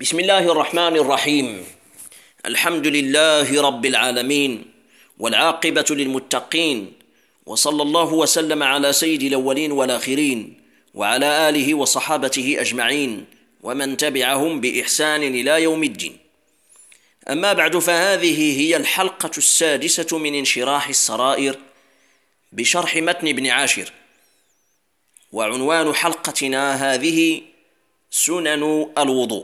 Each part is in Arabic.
بسم الله الرحمن الرحيم. الحمد لله رب العالمين، والعاقبة للمتقين، وصلى الله وسلم على سيد الأولين والآخرين وعلى آله وصحابته أجمعين ومن تبعهم بإحسان إلى يوم الدين. أما بعد، فهذه هي الحلقة السادسة من انشراح السرائر بشرح متن ابن عاشر، وعنوان حلقتنا هذه سنن الوضوء.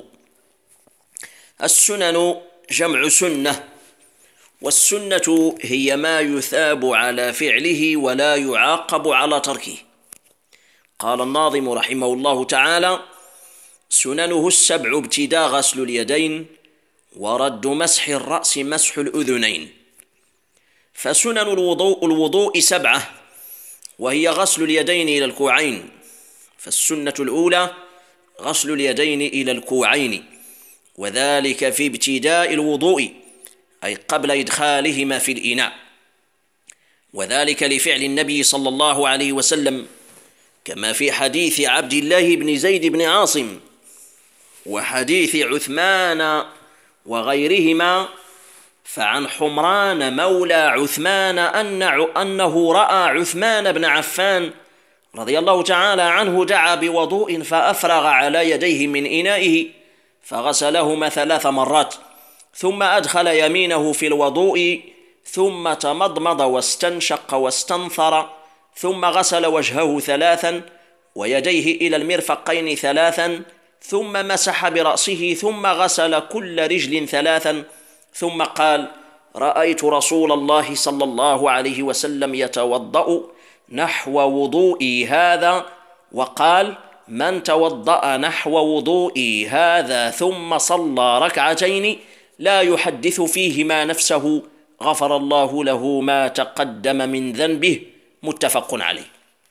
السنن جمع سنة، والسنة هي ما يثاب على فعله ولا يعاقب على تركه. قال الناظم رحمه الله تعالى: سننه السبع ابتداء غسل اليدين، ورد مسح الرأس مسح الأذنين. فسنن الوضوء سبعة، وهي غسل اليدين إلى الكوعين. فالسنة الأولى غسل اليدين إلى الكوعين، وذلك في ابتداء الوضوء، أي قبل إدخالهما في الإناء، وذلك لفعل النبي صلى الله عليه وسلم، كما في حديث عبد الله بن زيد بن عاصم وحديث عثمان وغيرهما. فعن حمران مولى عثمان أنه رأى عثمان بن عفان رضي الله تعالى عنه دعا بوضوء فأفرغ على يديه من إنائه فغسلهما 3 مرات، ثم أدخل يمينه في الوضوء، ثم تمضمض واستنشق واستنثر، ثم غسل وجهه 3 ويديه إلى المرفقين 3، ثم مسح برأسه، ثم غسل كل رجل 3، ثم قال: رأيت رسول الله صلى الله عليه وسلم يتوضأ نحو وضوئي هذا، وقال: من توضأ نحو وضوئي هذا ثم صلى ركعتين لا يحدث فيهما نفسه غفر الله له ما تقدم من ذنبه. متفق عليه.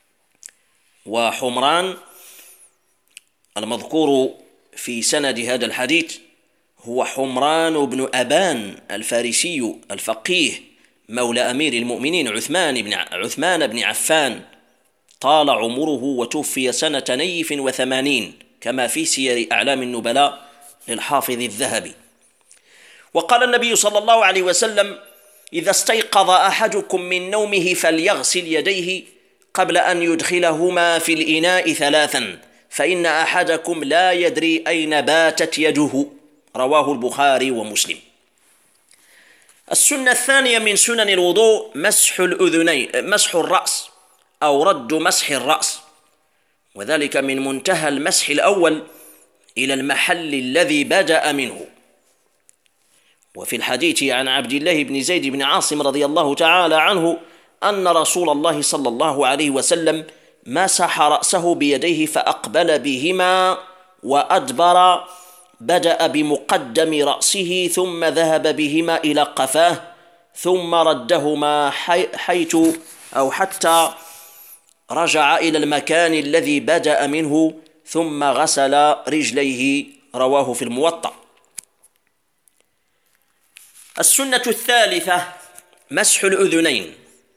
وحمران المذكور في سند هذا الحديث هو حمران بن أبان الفارسي الفقيه مولى أمير المؤمنين عثمان بن عفان، طال عمره وتوفي سنة 82 كما في سير أعلام النبلاء للحافظ الذهبي. وقال النبي صلى الله عليه وسلم: إذا استيقظ أحدكم من نومه فليغسل يديه قبل أن يدخلهما في الإناء 3، فإن أحدكم لا يدري أين باتت يده. رواه البخاري ومسلم. السنة الثانية من سنن الوضوء مسح الأذنين، مسح الرأس أو رد مسح الرأس، وذلك من منتهى المسح الأول إلى المحل الذي بدأ منه. وفي الحديث عن عبد الله بن زيد بن عاصم رضي الله تعالى عنه أن رسول الله صلى الله عليه وسلم مسح رأسه بيديه فأقبل بهما وأدبر، بدأ بمقدم رأسه ثم ذهب بهما إلى قفاه، ثم ردهما حتى رجع إلى المكان الذي بدأ منه، ثم غسل رجليه. رواه في الموطأ. السنة الثالثة مسح الأذنين،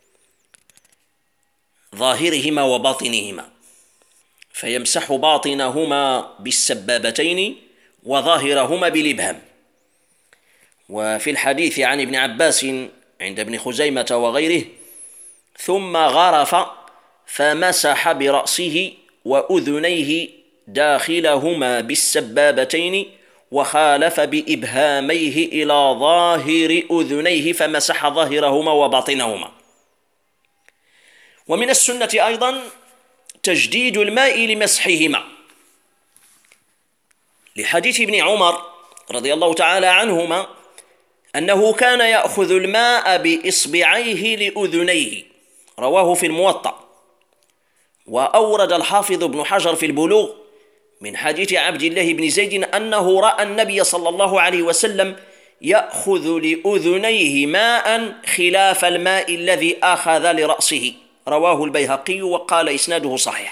ظاهرهما وباطنهما، فيمسح باطنهما بالسبابتين وظاهرهما بالإبهام. وفي الحديث عن ابن عباس عند ابن خزيمة وغيره: ثم غرف فمسح برأسه وأذنيه داخلهما بالسبابتين، وخالف بإبهاميه إلى ظاهر أذنيه فمسح ظاهرهما وباطنهما. ومن السنة أيضا تجديد الماء لمسحهما، لحديث ابن عمر رضي الله تعالى عنهما أنه كان يأخذ الماء بإصبعيه لأذنيه. رواه في الموطأ. وأورد الحافظ ابن حجر في البلوغ من حديث عبد الله بن زيد أنه رأى النبي صلى الله عليه وسلم يأخذ لأذنيه ماء خلاف الماء الذي أخذ لرأسه. رواه البيهقي وقال إسناده صحيح.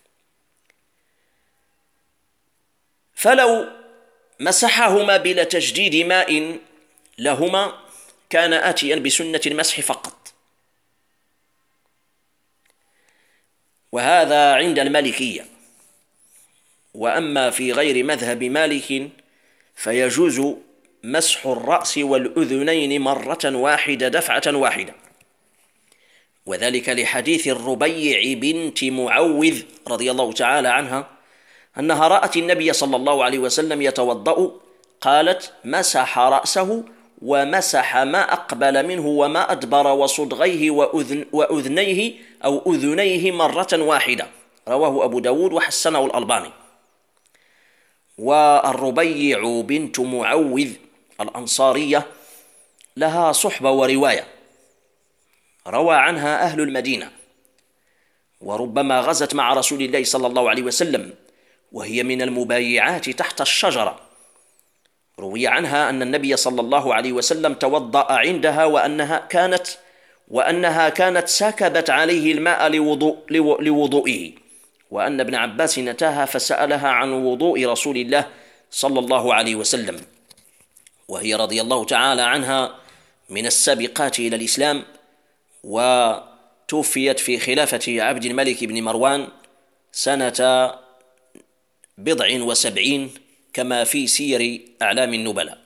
فلو مسحهما بلا تجديد ماء لهما كان آتيا بسنة المسح فقط، وهذا عند المالكية. وأما في غير مذهب مالك فيجوز مسح الرأس والأذنين مرة واحدة دفعة واحدة، وذلك لحديث الربيع بنت معوذ رضي الله تعالى عنها أنها رأت النبي صلى الله عليه وسلم يتوضأ، قالت: مسح رأسه ومسح ما أقبل منه وما أدبر وصدغيه وأذنيه أو أذنيه مرة واحدة. رواه أبو داود وحسنه الألباني. والربيع بنت معوذ الأنصارية لها صحبة ورواية، روى عنها أهل المدينة، وربما غزت مع رسول الله صلى الله عليه وسلم، وهي من المبايعات تحت الشجرة. روي عنها أن النبي صلى الله عليه وسلم توضأ عندها وأنها كانت سكبت عليه الماء لوضوئه، وأن ابن عباس أتاها فسألها عن وضوء رسول الله صلى الله عليه وسلم، وهي رضي الله تعالى عنها من السابقات إلى الإسلام، وتوفيت في خلافة عبد الملك بن مروان سنة 79 كما في سير أعلام النبلاء.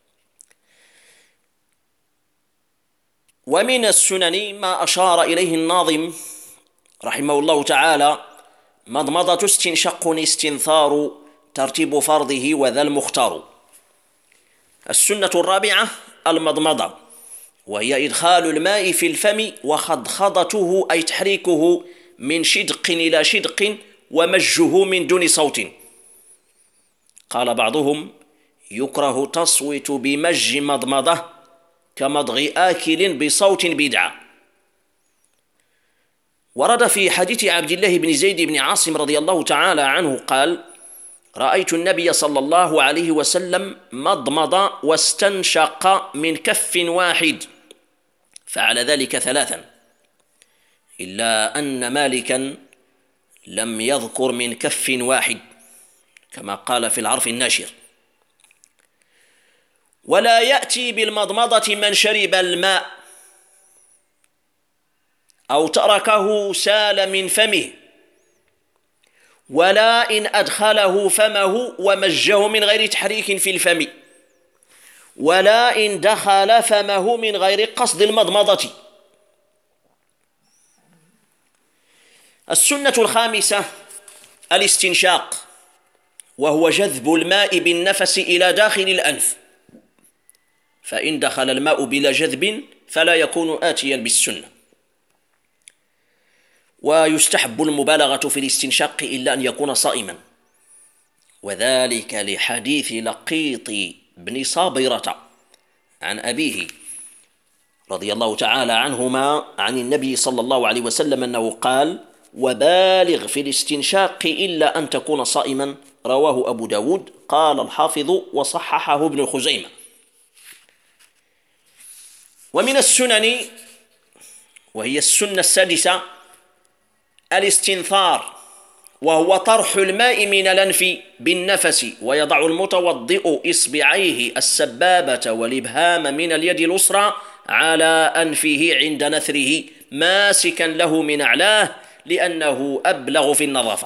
ومن السنن ما أشار إليه الناظم رحمه الله تعالى: مضمضة استنشق استنثار ترتيب فرضه وذا المختار. السنة الرابعة المضمضة، وهي إدخال الماء في الفم وخضخضته أي تحريكه من شدق إلى شدق ومجه من دون صوت. قال بعضهم: يكره تصوت بمج مضمضة كمضغ آكل بصوت بدعة. ورد في حديث عبد الله بن زيد بن عاصم رضي الله تعالى عنه قال: رأيت النبي صلى الله عليه وسلم مضمض واستنشق من كف واحد، فعل ذلك 3، إلا أن مالكا لم يذكر من كف واحد كما قال في العرف الناشر. ولا يأتي بالمضمضة من شرب الماء أو تركه سال من فمه، ولا إن أدخله فمه ومجه من غير تحريك في الفم، ولا إن دخل فمه من غير قصد المضمضة. السنة الخامسة الاستنشاق، وهو جذب الماء بالنفس إلى داخل الأنف، فإن دخل الماء بلا جذب فلا يكون آتيا بالسنة. ويستحب المبالغة في الاستنشاق إلا أن يكون صائما، وذلك لحديث لقيط بن صابرة عن أبيه رضي الله تعالى عنهما عن النبي صلى الله عليه وسلم أنه قال: وبالغ في الاستنشاق إلا أن تكون صائما. رواه أبو داود. قال الحافظ وصححه ابن خزيمة. ومن السنن، وهي السنة السادسة، الاستنثار، وهو طرح الماء من الأنف بالنفس، ويضع المتوضئ إصبعيه السبابة والإبهام من اليد اليسرى على أنفه عند نثره ماسكا له من أعلاه لأنه أبلغ في النظافة.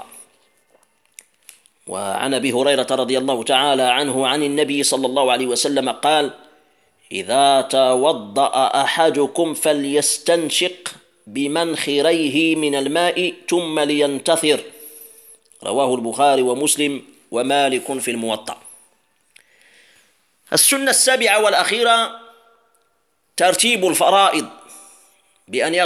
وعن أبي هريرة رضي الله تعالى عنه عن النبي صلى الله عليه وسلم قال: إذا توضأ أحدكم فليستنشق بمنخريه من الماء ثم لينتثر. رواه البخاري ومسلم ومالك في الموطأ. السنة السابعة والأخيرة ترتيب الفرائض بأن